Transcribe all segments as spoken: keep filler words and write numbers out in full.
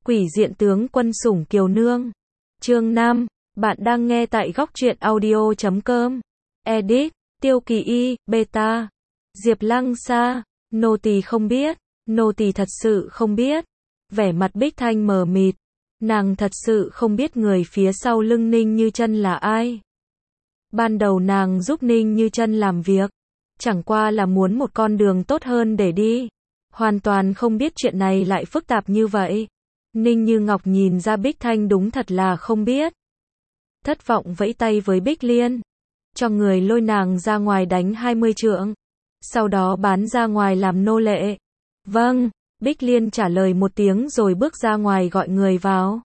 Quỷ diện tướng quân sủng kiều nương. Chương năm. Bạn đang nghe tại góc truyện audio chấm com. Edit. Tiêu Kỳ Y, Beta. Diệp Lăng Sa. Nô tỳ không biết. Nô tỳ thật sự không biết. Vẻ mặt Bích Thanh mờ mịt. Nàng thật sự không biết người phía sau lưng Ninh Như Chân là ai. Ban đầu nàng giúp Ninh Như Chân làm việc, chẳng qua là muốn một con đường tốt hơn để đi. Hoàn toàn không biết chuyện này lại phức tạp như vậy. Ninh Như Ngọc nhìn ra Bích Thanh đúng thật là không biết. Thất vọng vẫy tay với Bích Liên, cho người lôi nàng ra ngoài đánh hai mươi trượng, sau đó bán ra ngoài làm nô lệ. Vâng, Bích Liên trả lời một tiếng rồi bước ra ngoài gọi người vào.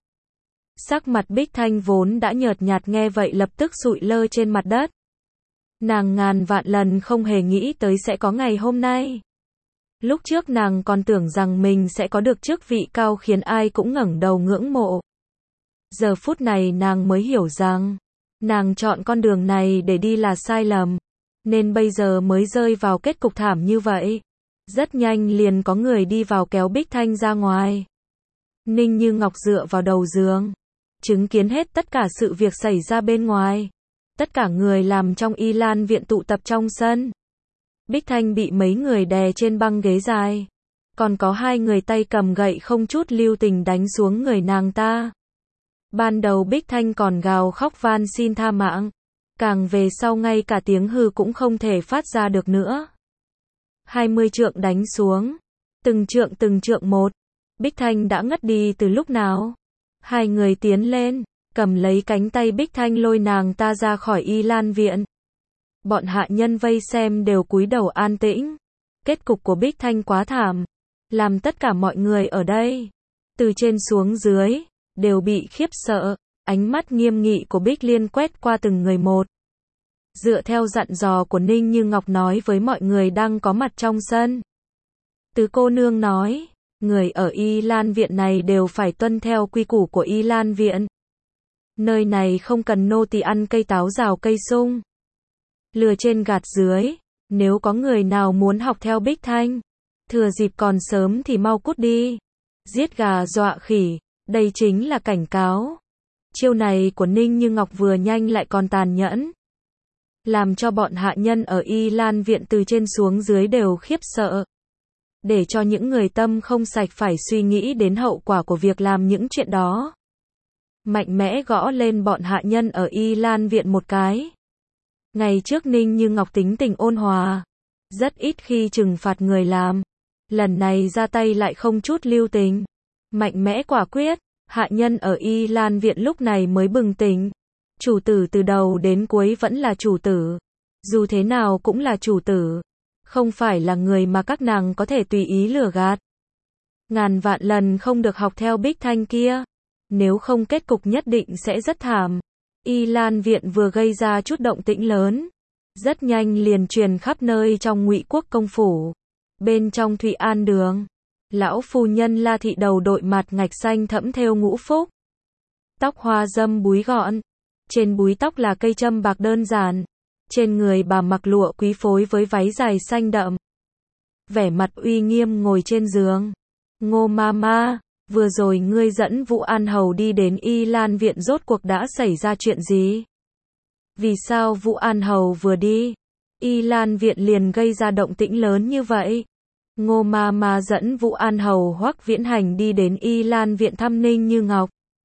Sắc mặt Bích Thanh vốn đã nhợt nhạt nghe vậy lập tức sụi lơ trên mặt đất. Nàng ngàn vạn lần không hề nghĩ tới sẽ có ngày hôm nay. Lúc trước nàng còn tưởng rằng mình sẽ có được chức vị cao khiến ai cũng ngẩng đầu ngưỡng mộ. Giờ phút này nàng mới hiểu rằng, nàng chọn con đường này để đi là sai lầm, nên bây giờ mới rơi vào kết cục thảm như vậy. Rất nhanh liền có người đi vào kéo Bích Thanh ra ngoài. Ninh Như Ngọc dựa vào đầu giường, chứng kiến hết tất cả sự việc xảy ra bên ngoài. Tất cả người làm trong Y Lan viện tụ tập trong sân. Bích Thanh bị mấy người đè trên băng ghế dài. Còn có hai người tay cầm gậy không chút lưu tình đánh xuống người nàng ta. Ban đầu Bích Thanh còn gào khóc van xin tha mạng. Càng về sau ngay cả tiếng hừ cũng không thể phát ra được nữa. hai mươi trượng đánh xuống. Từng trượng từng trượng một. Bích Thanh đã ngất đi từ lúc nào. Hai người tiến lên, cầm lấy cánh tay Bích Thanh lôi nàng ta ra khỏi Y Lan viện. Bọn hạ nhân vây xem đều cúi đầu an tĩnh. Kết cục của Bích Thanh quá thảm, làm tất cả mọi người ở đây, từ trên xuống dưới, đều bị khiếp sợ. Ánh mắt nghiêm nghị của Bích Liên quét qua từng người một. Dựa theo dặn dò của Ninh Như Ngọc nói với mọi người đang có mặt trong sân. Tứ cô nương nói, người ở Y Lan viện này đều phải tuân theo quy củ của Y Lan viện. Nơi này không cần nô tỳ ăn cây táo rào cây sung. Lừa trên gạt dưới, nếu có người nào muốn học theo Bích Thanh, thừa dịp còn sớm thì mau cút đi. Giết gà dọa khỉ, đây chính là cảnh cáo. Chiêu này của Ninh Như Ngọc vừa nhanh lại còn tàn nhẫn, làm cho bọn hạ nhân ở Y Lan viện từ trên xuống dưới đều khiếp sợ. Để cho những người tâm không sạch phải suy nghĩ đến hậu quả của việc làm những chuyện đó. Mạnh mẽ gõ lên bọn hạ nhân ở Y Lan viện một cái. Ngày trước Ninh Như Ngọc tính tình ôn hòa, rất ít khi trừng phạt người làm. Lần này ra tay lại không chút lưu tình, mạnh mẽ quả quyết. Hạ nhân ở Y Lan viện lúc này mới bừng tỉnh. Chủ tử từ đầu đến cuối vẫn là chủ tử. Dù thế nào cũng là chủ tử. Không phải là người mà các nàng có thể tùy ý lừa gạt. Ngàn vạn lần không được học theo Bích Thanh kia. Nếu không kết cục nhất định sẽ rất thảm. Y Lan viện vừa gây ra chút động tĩnh lớn, rất nhanh liền truyền khắp nơi trong Ngụy Quốc công phủ. Bên trong Thụy An đường, lão phu nhân La thị đầu đội mặt ngạch xanh thẫm thêu ngũ phúc, tóc hoa dâm búi gọn, trên búi tóc là cây châm bạc đơn giản, trên người bà mặc lụa quý phối với váy dài xanh đậm, vẻ mặt uy nghiêm ngồi trên giường. Ngô ma ma, vừa rồi ngươi dẫn Vũ An Hầu đi đến Y Lan viện rốt cuộc đã xảy ra chuyện gì? Vì sao Vũ An Hầu vừa đi, Y Lan viện liền gây ra động tĩnh lớn như vậy? Ngô ma ma dẫn Vũ An Hầu Hoắc Viễn Hành đi đến Y Lan viện thăm Ninh Như Ngọc.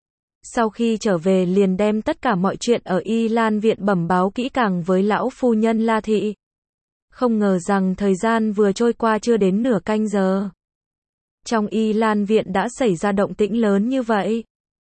Sau khi trở về liền đem tất cả mọi chuyện ở Y Lan viện bẩm báo kỹ càng với lão phu nhân La thị. Không ngờ rằng thời gian vừa trôi qua chưa đến nửa canh giờ, trong Y Lan viện đã xảy ra động tĩnh lớn như vậy.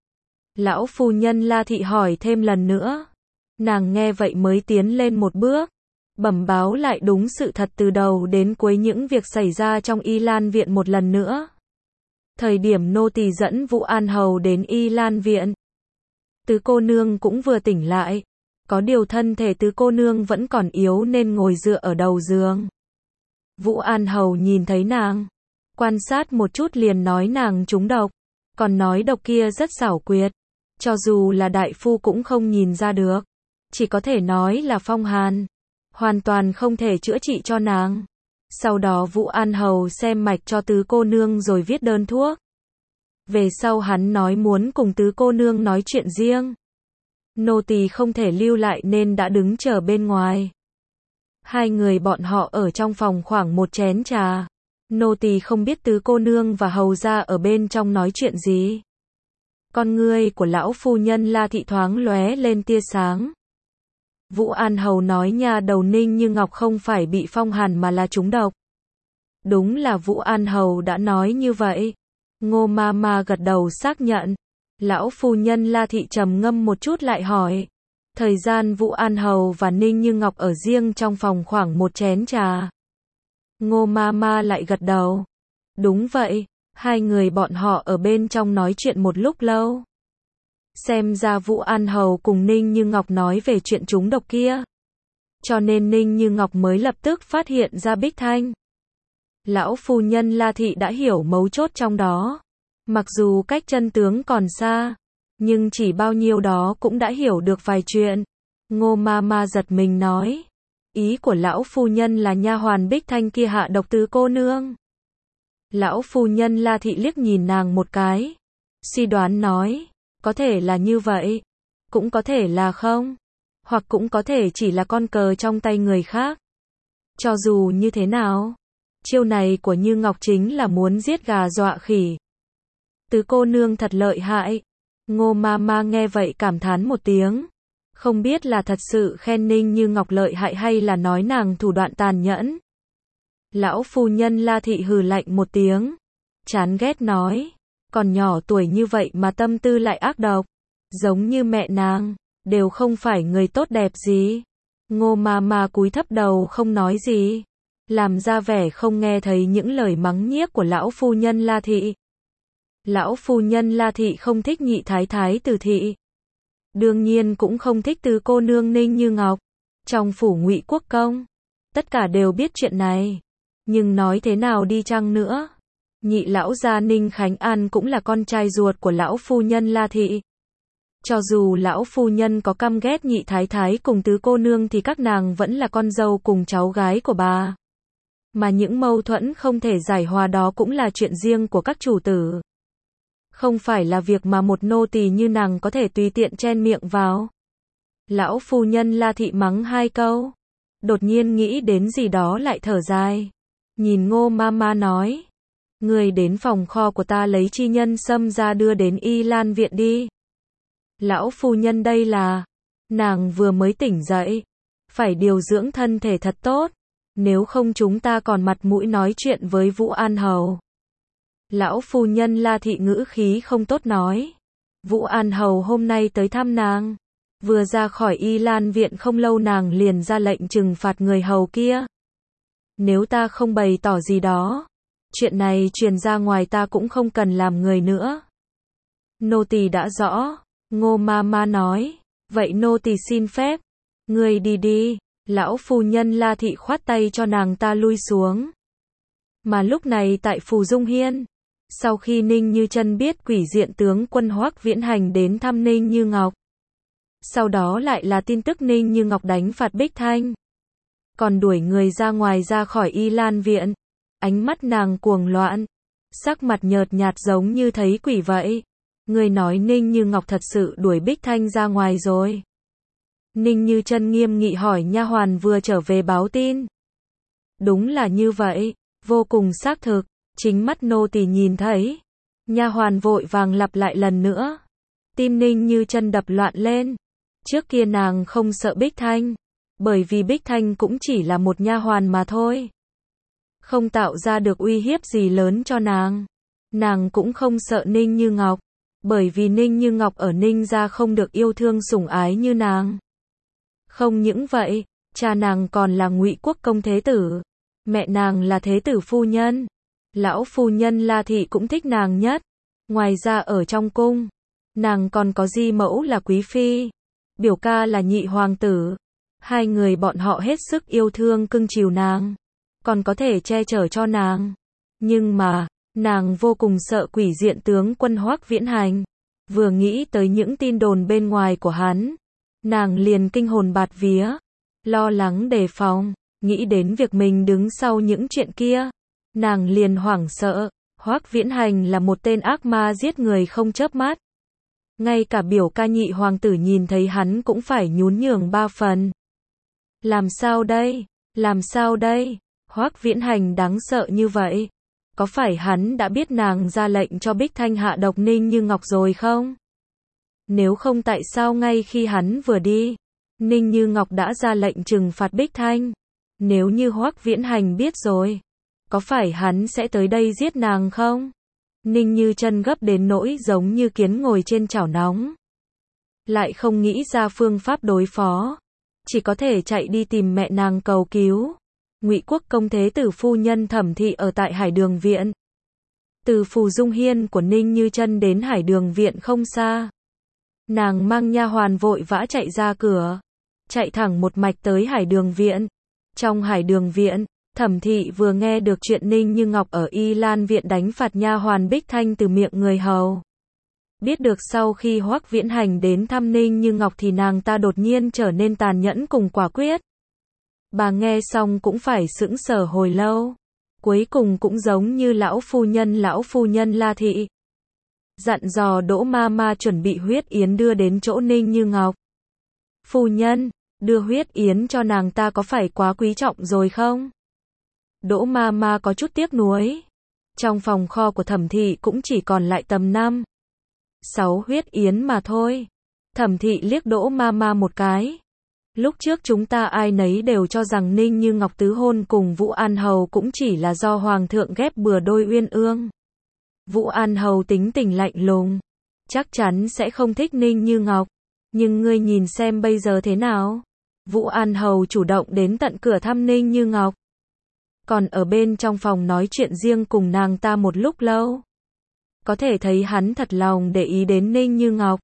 Lão phu nhân La thị hỏi thêm lần nữa. Nàng nghe vậy mới tiến lên một bước, bẩm báo lại đúng sự thật từ đầu đến cuối những việc xảy ra trong Y Lan viện một lần nữa. Thời điểm nô tỳ dẫn Vũ An Hầu đến Y Lan viện, tứ cô nương cũng vừa tỉnh lại. Có điều thân thể tứ cô nương vẫn còn yếu nên ngồi dựa ở đầu giường. Vũ An Hầu nhìn thấy nàng, quan sát một chút liền nói nàng trúng độc, còn nói độc kia rất xảo quyệt, cho dù là đại phu cũng không nhìn ra được, chỉ có thể nói là phong hàn, hoàn toàn không thể chữa trị cho nàng. Sau đó Vũ An Hầu xem mạch cho tứ cô nương rồi viết đơn thuốc. Về sau hắn nói muốn cùng tứ cô nương nói chuyện riêng. Nô tỳ không thể lưu lại nên đã đứng chờ bên ngoài. Hai người bọn họ ở trong phòng khoảng một chén trà. Nô tỳ không biết tứ cô nương và hầu gia ở bên trong nói chuyện gì. Con ngươi của lão phu nhân La Thị thoáng lóe lên tia sáng. Vũ An Hầu nói nha đầu Ninh Như Ngọc không phải bị phong hàn mà là trúng độc. Đúng là Vũ An Hầu đã nói như vậy. Ngô ma ma gật đầu xác nhận. Lão phu nhân La Thị trầm ngâm một chút lại hỏi. Thời gian Vũ An Hầu và Ninh Như Ngọc ở riêng trong phòng khoảng một chén trà. Ngô ma ma lại gật đầu. Đúng vậy, hai người bọn họ ở bên trong nói chuyện một lúc lâu. Xem ra Vũ An Hầu cùng Ninh Như Ngọc nói về chuyện trúng độc kia. Cho nên Ninh Như Ngọc mới lập tức phát hiện ra Bích Thanh. Lão phu nhân La Thị đã hiểu mấu chốt trong đó. Mặc dù cách chân tướng còn xa, nhưng chỉ bao nhiêu đó cũng đã hiểu được vài chuyện. Ngô ma ma giật mình nói. Ý của lão phu nhân là nha hoàn Bích Thanh kia hạ độc tứ cô nương. Lão phu nhân La Thị liếc nhìn nàng một cái. Suy đoán nói. Có thể là như vậy. Cũng có thể là không. Hoặc cũng có thể chỉ là con cờ trong tay người khác. Cho dù như thế nào. Chiêu này của Như Ngọc chính là muốn giết gà dọa khỉ. Tứ cô nương thật lợi hại. Ngô ma ma nghe vậy cảm thán một tiếng. Không biết là thật sự khen Ninh Như Ngọc lợi hại hay là nói nàng thủ đoạn tàn nhẫn. Lão phu nhân La Thị hừ lạnh một tiếng. Chán ghét nói. Còn nhỏ tuổi như vậy mà tâm tư lại ác độc. Giống như mẹ nàng. Đều không phải người tốt đẹp gì. Ngô ma ma cúi thấp đầu không nói gì. Làm ra vẻ không nghe thấy những lời mắng nhiếc của lão phu nhân La Thị. Lão phu nhân La Thị không thích nhị thái thái Từ Thị. Đương nhiên cũng không thích tứ cô nương Ninh Như Ngọc. Trong phủ Ngụy Quốc công, tất cả đều biết chuyện này. Nhưng nói thế nào đi chăng nữa, nhị lão gia Ninh Khánh An cũng là con trai ruột của lão phu nhân La Thị. Cho dù lão phu nhân có căm ghét nhị thái thái cùng tứ cô nương thì các nàng vẫn là con dâu cùng cháu gái của bà. Mà những mâu thuẫn không thể giải hòa đó cũng là chuyện riêng của các chủ tử. Không phải là việc mà một nô tỳ như nàng có thể tùy tiện chen miệng vào. Lão phu nhân La Thị mắng hai câu. Đột nhiên nghĩ đến gì đó lại thở dài. Nhìn Ngô ma ma nói. Người đến phòng kho của ta lấy chi nhân sâm ra đưa đến Y Lan viện đi. Lão phu nhân đây là. Nàng vừa mới tỉnh dậy. Phải điều dưỡng thân thể thật tốt. Nếu không chúng ta còn mặt mũi nói chuyện với Vũ An Hầu. Lão phu nhân La Thị ngữ khí không tốt nói. Vũ An Hầu hôm nay tới thăm nàng. Vừa ra khỏi Y Lan viện không lâu nàng liền ra lệnh trừng phạt người hầu kia. Nếu ta không bày tỏ gì đó, chuyện này truyền ra ngoài ta cũng không cần làm người nữa. Nô tỳ đã rõ. Ngô ma ma nói. Vậy nô tỳ xin phép. Người đi đi. Lão phu nhân La Thị khoát tay cho nàng ta lui xuống. Mà lúc này tại Phù Dung Hiên, sau khi Ninh Như Chân biết quỷ diện tướng quân Hoắc Viễn Hành đến thăm Ninh Như Ngọc, sau đó lại là tin tức Ninh Như Ngọc đánh phạt Bích Thanh, còn đuổi người ra ngoài ra khỏi Y Lan viện, ánh mắt nàng cuồng loạn, sắc mặt nhợt nhạt giống như thấy quỷ vậy. Người nói Ninh Như Ngọc thật sự đuổi Bích Thanh ra ngoài rồi. Ninh Như Chân nghiêm nghị hỏi nha hoàn vừa trở về báo tin. Đúng là như vậy, vô cùng xác thực, chính mắt nô tỳ nhìn thấy. Nha hoàn vội vàng lặp lại lần nữa. Tim Ninh Như Chân đập loạn lên. Trước kia nàng không sợ Bích Thanh, bởi vì Bích Thanh cũng chỉ là một nha hoàn mà thôi. Không tạo ra được uy hiếp gì lớn cho nàng. Nàng cũng không sợ Ninh Như Ngọc, bởi vì Ninh Như Ngọc ở Ninh gia không được yêu thương sủng ái như nàng. Không những vậy, cha nàng còn là Ngụy Quốc công thế tử, mẹ nàng là thế tử phu nhân. Lão phu nhân La Thị cũng thích nàng nhất. Ngoài ra ở trong cung, nàng còn có di mẫu là quý phi, biểu ca là nhị hoàng tử. Hai người bọn họ hết sức yêu thương cưng chiều nàng, còn có thể che chở cho nàng. Nhưng mà, nàng vô cùng sợ quỷ diện tướng quân Hoắc Viễn Hành. Vừa nghĩ tới những tin đồn bên ngoài của hắn, nàng liền kinh hồn bạt vía, lo lắng đề phòng, nghĩ đến việc mình đứng sau những chuyện kia, nàng liền hoảng sợ. Hoắc Viễn Hành là một tên ác ma giết người không chớp mắt. Ngay cả biểu ca nhị hoàng tử nhìn thấy hắn cũng phải nhún nhường ba phần. Làm sao đây? Làm sao đây? Hoắc Viễn Hành đáng sợ như vậy. Có phải hắn đã biết nàng ra lệnh cho Bích Thanh hạ độc Ninh Như Ngọc rồi không? Nếu không tại sao ngay khi hắn vừa đi, Ninh Như Ngọc đã ra lệnh trừng phạt Bích Thanh? Nếu như Hoắc Viễn Hành biết rồi, có phải hắn sẽ tới đây giết nàng không? Ninh Như Chân gấp đến nỗi giống như kiến ngồi trên chảo nóng. Lại không nghĩ ra phương pháp đối phó. Chỉ có thể chạy đi tìm mẹ nàng cầu cứu. Ngụy Quốc công thế tử phu nhân Thẩm Thị ở tại Hải Đường viện. Từ Phù Dung Hiên của Ninh Như Chân đến Hải Đường viện không xa. Nàng mang nha hoàn vội vã chạy ra cửa, chạy thẳng một mạch tới Hải Đường viện. Trong Hải Đường viện, Thẩm Thị vừa nghe được chuyện Ninh Như Ngọc ở Y Lan viện đánh phạt nha hoàn Bích Thanh từ miệng người hầu. Biết được sau khi Hoắc Viễn Hành đến thăm Ninh Như Ngọc thì nàng ta đột nhiên trở nên tàn nhẫn cùng quả quyết. Bà nghe xong cũng phải sững sờ hồi lâu. Cuối cùng cũng giống như lão phu nhân lão phu nhân La Thị. Dặn dò Đỗ ma ma chuẩn bị huyết yến đưa đến chỗ Ninh Như Ngọc. Phu nhân, đưa huyết yến cho nàng ta có phải quá quý trọng rồi không? Đỗ ma ma có chút tiếc nuối. Trong phòng kho của Thẩm Thị cũng chỉ còn lại tầm năm, sáu huyết yến mà thôi. Thẩm Thị liếc Đỗ ma ma một cái. Lúc trước chúng ta ai nấy đều cho rằng Ninh Như Ngọc tứ hôn cùng Vũ An Hầu cũng chỉ là do Hoàng thượng ghép bừa đôi uyên ương. Vũ An Hầu tính tình lạnh lùng, chắc chắn sẽ không thích Ninh Như Ngọc. Nhưng ngươi nhìn xem bây giờ thế nào? Vũ An Hầu chủ động đến tận cửa thăm Ninh Như Ngọc. Còn ở bên trong phòng nói chuyện riêng cùng nàng ta một lúc lâu. Có thể thấy hắn thật lòng để ý đến Ninh Như Ngọc.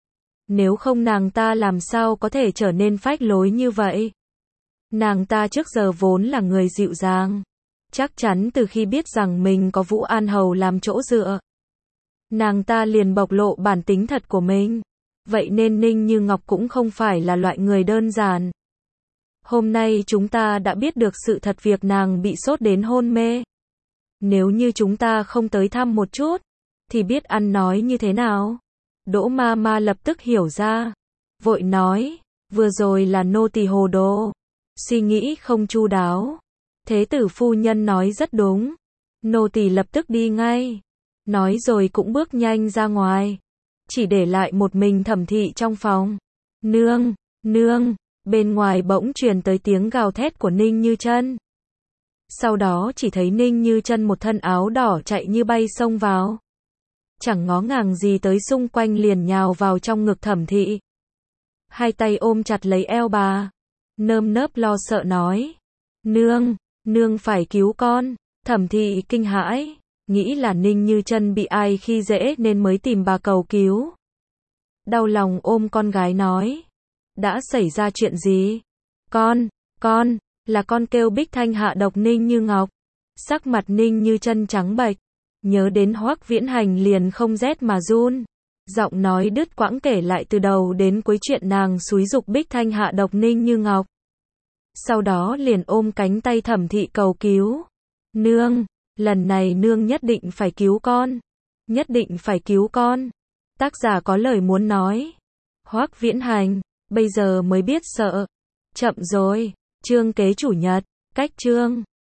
Nếu không nàng ta làm sao có thể trở nên phách lối như vậy? Nàng ta trước giờ vốn là người dịu dàng. Chắc chắn từ khi biết rằng mình có Vũ An Hầu làm chỗ dựa, nàng ta liền bộc lộ bản tính thật của mình. Vậy nên Ninh Như Ngọc cũng không phải là loại người đơn giản. Hôm nay chúng ta đã biết được sự thật việc nàng bị sốt đến hôn mê. Nếu như chúng ta không tới thăm một chút, thì biết ăn nói như thế nào? Đỗ ma ma lập tức hiểu ra. Vội nói, vừa rồi là nô tỳ hồ đồ. Suy nghĩ không chu đáo. Thế tử phu nhân nói rất đúng. Nô tỳ lập tức đi ngay. Nói rồi cũng bước nhanh ra ngoài. Chỉ để lại một mình Thẩm Thị trong phòng. Nương, nương, bên ngoài bỗng truyền tới tiếng gào thét của Ninh Như Chân. Sau đó chỉ thấy Ninh Như Chân một thân áo đỏ chạy như bay xông vào. Chẳng ngó ngàng gì tới xung quanh liền nhào vào trong ngực Thẩm Thị. Hai tay ôm chặt lấy eo bà. Nơm nớp lo sợ nói. Nương, nương phải cứu con. Thẩm Thị kinh hãi. Nghĩ là Ninh Như Chân bị ai khi dễ nên mới tìm bà cầu cứu. Đau lòng ôm con gái nói. Đã xảy ra chuyện gì? Con, con, là con kêu Bích Thanh hạ độc Ninh Như Ngọc. Sắc mặt Ninh Như Chân trắng bệch. Nhớ đến Hoắc Viễn Hành liền không rét mà run. Giọng nói đứt quãng kể lại từ đầu đến cuối chuyện nàng xúi giục Bích Thanh hạ độc Ninh Như Ngọc. Sau đó liền ôm cánh tay Thẩm Thị cầu cứu. Nương, lần này nương nhất định phải cứu con. Nhất định phải cứu con. Tác giả có lời muốn nói. Hoắc Viễn Hành, bây giờ mới biết sợ. Chậm rồi. Chương kế chủ nhật. Cách chương.